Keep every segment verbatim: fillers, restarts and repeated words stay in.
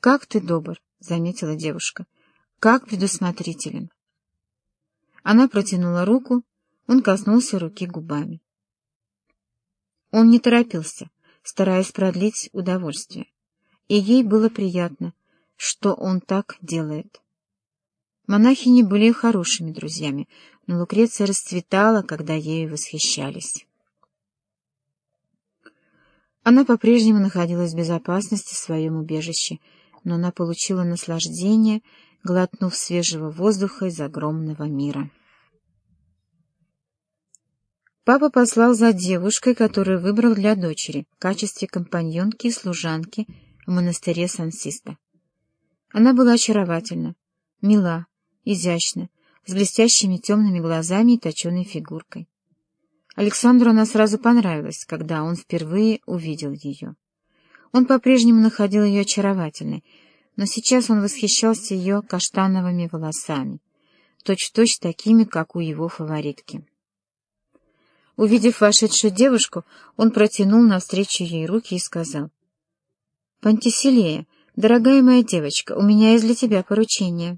«Как ты добр», — заметила девушка, — «как предусмотрителен». Она протянула руку, он коснулся руки губами. Он не торопился, стараясь продлить удовольствие, и ей было приятно, что он так делает. Монахини были хорошими друзьями, но Лукреция расцветала, когда ею восхищались. Она по-прежнему находилась в безопасности в своем убежище, но она получила наслаждение, глотнув свежего воздуха из огромного мира. Папа послал за девушкой, которую выбрал для дочери в качестве компаньонки и служанки в монастыре Сан-Систо. Она была очаровательна, мила, изящна, с блестящими темными глазами и точеной фигуркой. Александру она сразу понравилась, когда он впервые увидел ее. Он по-прежнему находил ее очаровательной, но сейчас он восхищался ее каштановыми волосами, точь-в-точь такими, как у его фаворитки. Увидев вошедшую девушку, он протянул навстречу ей руки и сказал: «Пантиселея, дорогая моя девочка, у меня есть для тебя поручение».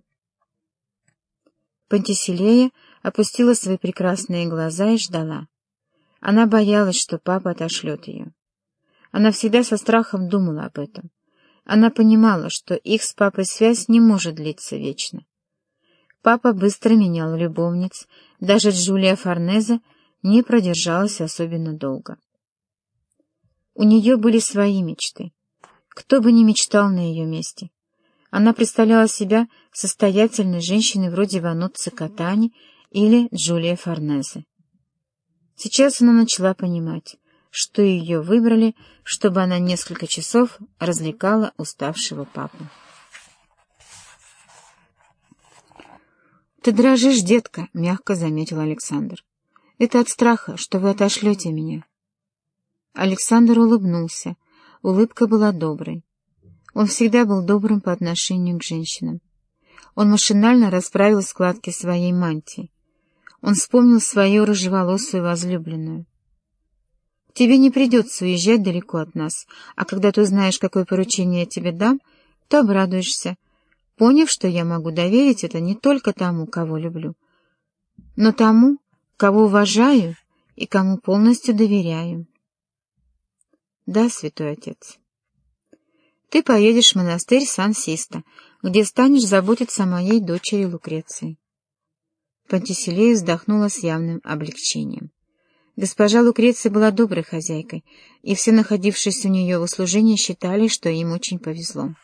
Пантиселея опустила свои прекрасные глаза и ждала. Она боялась, что папа отошлет ее. Она всегда со страхом думала об этом. Она понимала, что их с папой связь не может длиться вечно. Папа быстро менял любовниц, даже Джулия Форнезе не продержалась особенно долго. У нее были свои мечты. Кто бы ни мечтал на ее месте. Она представляла себя состоятельной женщиной вроде Вануцци Катани или Джулия Форнезе. Сейчас она начала понимать, что ее выбрали, чтобы она несколько часов развлекала уставшего папу. «Ты дрожишь, детка», — мягко заметил Александр. «Это от страха, что вы отошлете меня». Александр улыбнулся. Улыбка была доброй. Он всегда был добрым по отношению к женщинам. Он машинально расправил складки своей мантии. Он вспомнил свою рыжеволосую возлюбленную. «Тебе не придется уезжать далеко от нас, а когда ты узнаешь, какое поручение я тебе дам, то обрадуешься, поняв, что я могу доверить это не только тому, кого люблю, но тому, кого уважаю и кому полностью доверяю». «Да, святой отец. Ты поедешь в монастырь Сан-Систо, где станешь заботиться о моей дочери Лукреции». Пантиселея вздохнула с явным облегчением. Госпожа Лукреция была доброй хозяйкой, и все находившиеся у нее в услужении считали, что им очень повезло.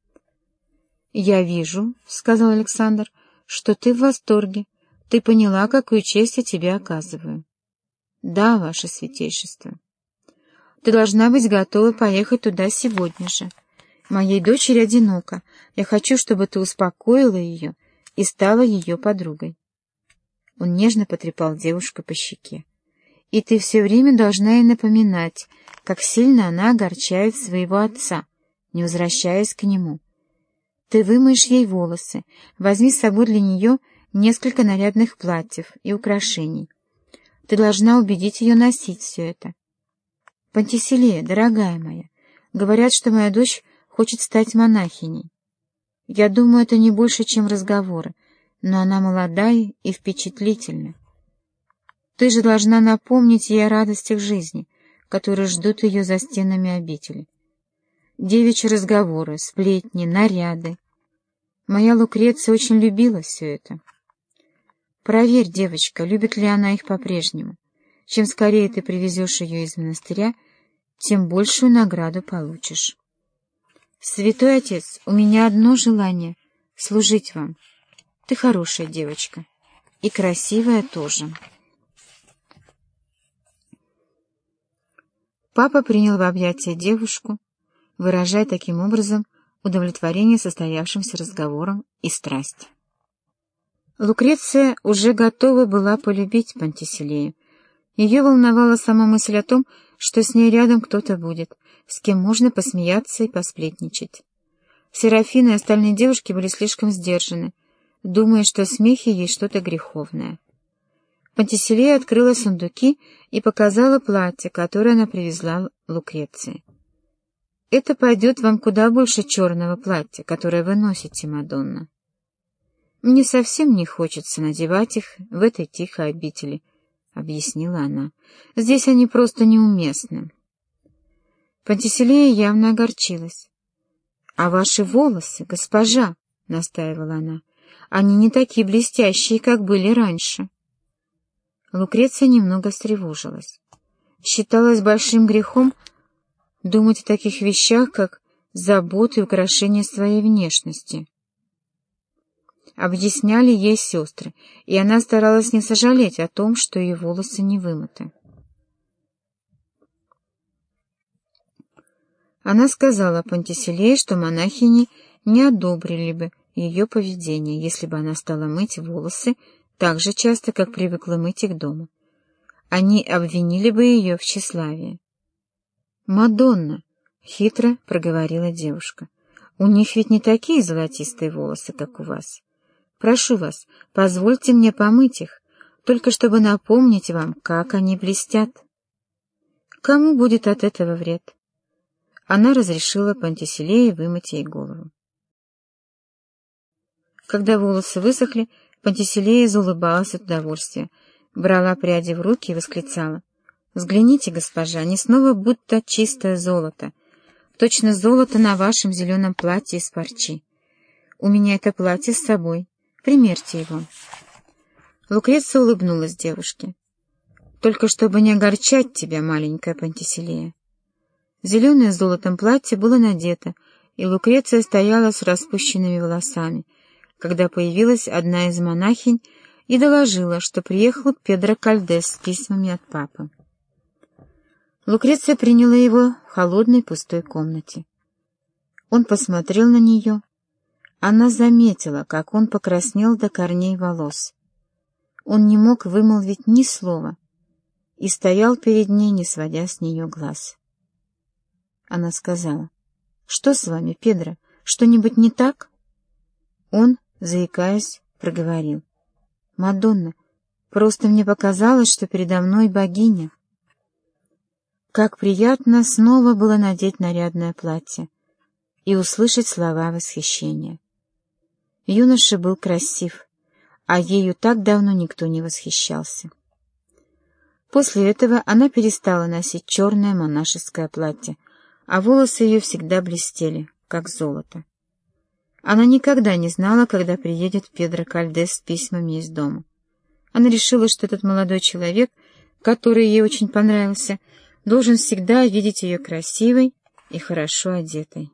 «Я вижу, — сказал Александр, — что ты в восторге. Ты поняла, какую честь я тебе оказываю». «Да, ваше святейшество. Ты должна быть готова поехать туда сегодня же. Моей дочери одиноко. Я хочу, чтобы ты успокоила ее и стала ее подругой». Он нежно потрепал девушку по щеке. «И ты все время должна ей напоминать, как сильно она огорчает своего отца, не возвращаясь к нему. Ты вымоешь ей волосы, возьми с собой для нее несколько нарядных платьев и украшений. Ты должна убедить ее носить все это. Пантиселея, дорогая моя, говорят, что моя дочь хочет стать монахиней. Я думаю, это не больше, чем разговоры, но она молодая и впечатлительна. Ты же должна напомнить ей о радостях жизни, которые ждут ее за стенами обители. Девичьи разговоры, сплетни, наряды. Моя Лукреция очень любила все это. Проверь, девочка, любит ли она их по-прежнему. Чем скорее ты привезешь ее из монастыря, тем большую награду получишь. Святой отец, у меня одно желание — служить вам. Ты хорошая девочка. И красивая тоже». Папа принял в объятия девушку, выражая таким образом удовлетворение состоявшимся разговором и страсть. Лукреция уже готова была полюбить Пантиселею. Ее волновала сама мысль о том, что с ней рядом кто-то будет, с кем можно посмеяться и посплетничать. Серафина и остальные девушки были слишком сдержаны, думая, что в смехе есть что-то греховное. Пантиселея открыла сундуки и показала платье, которое она привезла Лукреции. Это пойдет вам куда больше черного платья, которое вы носите, Мадонна. Мне совсем не хочется надевать их в этой тихой обители, — объяснила она. Здесь они просто неуместны. Пантиселея явно огорчилась. — А ваши волосы, госпожа, — настаивала она, — они не такие блестящие, как были раньше. Лукреция немного встревожилась. Считалось большим грехом думать о таких вещах, как забота и украшение своей внешности. Объясняли ей сестры, и она старалась не сожалеть о том, что ее волосы не вымыты. Она сказала Пантиселее, что монахини не одобрили бы ее поведение, если бы она стала мыть волосы так же часто, как привыкла мыть их дома. Они обвинили бы ее в тщеславии. «Мадонна!» — хитро проговорила девушка. «У них ведь не такие золотистые волосы, как у вас. Прошу вас, позвольте мне помыть их, только чтобы напомнить вам, как они блестят. Кому будет от этого вред?» Она разрешила Пантиселее вымыть ей голову. Когда волосы высохли, Пантиселея заулыбалась от удовольствия, брала пряди в руки и восклицала: «Взгляните, госпожа, они снова будто чистое золото, точно золото на вашем зеленом платье из парчи. У меня это платье с собой, примерьте его». Лукреция улыбнулась девушке. «Только чтобы не огорчать тебя, маленькая Пантиселея». Зеленое с золотом платье было надето, и Лукреция стояла с распущенными волосами, когда появилась одна из монахинь и доложила, что приехал Педро Кальдес с письмами от папы. Лукреция приняла его в холодной пустой комнате. Он посмотрел на нее. Она заметила, как он покраснел до корней волос. Он не мог вымолвить ни слова и стоял перед ней, не сводя с нее глаз. Она сказала: «Что с вами, Педро? Что-нибудь не так?» Он, заикаясь, проговорил: «Мадонна, просто мне показалось, что передо мной богиня». Как приятно снова было надеть нарядное платье и услышать слова восхищения. Юноша был красив, а ею так давно никто не восхищался. После этого она перестала носить черное монашеское платье, а волосы ее всегда блестели, как золото. Она никогда не знала, когда приедет Педро Кальдес с письмами из дома. Она решила, что этот молодой человек, который ей очень понравился, должен всегда видеть ее красивой и хорошо одетой.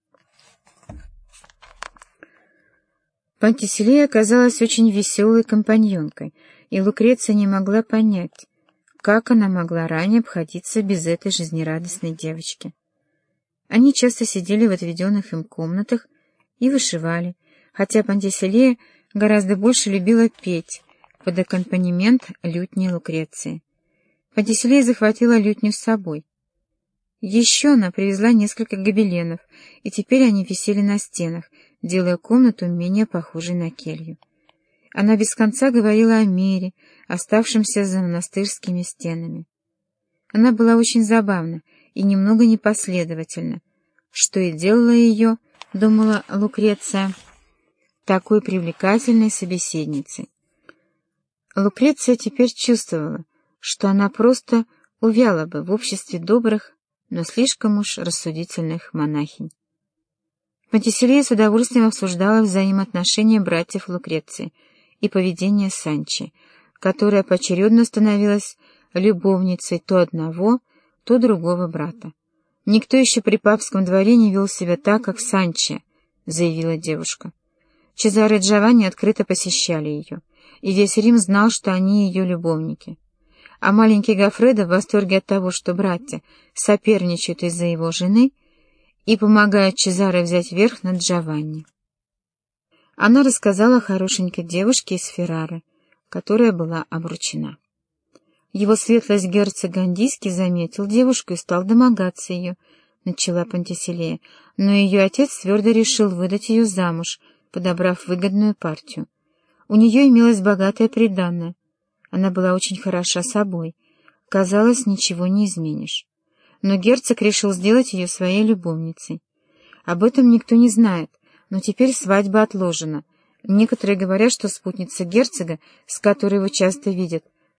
Пантиселея оказалась очень веселой компаньонкой, и Лукреция не могла понять, как она могла ранее обходиться без этой жизнерадостной девочки. Они часто сидели в отведенных им комнатах и вышивали, хотя Пантиселея гораздо больше любила петь под аккомпанемент лютни Лукреции. Пантиселея захватила лютню с собой. Еще она привезла несколько гобеленов, и теперь они висели на стенах, делая комнату менее похожей на келью. Она без конца говорила о мире, оставшемся за монастырскими стенами. Она была очень забавна и немного непоследовательна, что и делало ее, думала Лукреция, такой привлекательной собеседницей. Лукреция теперь чувствовала, что она просто увяла бы в обществе добрых, но слишком уж рассудительных монахинь. Пантиселея с удовольствием обсуждала взаимоотношения братьев Лукреции и поведение Санчи, которая поочередно становилась любовницей то одного, то другого брата. «Никто еще при папском дворе не вел себя так, как Санчи», — заявила девушка. Чезаре и Джованни открыто посещали ее, и весь Рим знал, что они ее любовники. А маленький Гоффредо в восторге от того, что братья соперничают из-за его жены и помогают Чезаре взять верх над Джованни. Она рассказала хорошенькой девушке из Феррары, которая была обручена. Его светлость герцог Гандийский заметил девушку и стал домогаться ее, начала Пантиселея, но ее отец твердо решил выдать ее замуж, подобрав выгодную партию. У нее имелось богатое приданое. Она была очень хороша собой. Казалось, ничего не изменишь. но герцог решил сделать ее своей любовницей. Об этом никто не знает, но теперь свадьба отложена. Некоторые говорят, что спутница герцога, с которой его часто видят,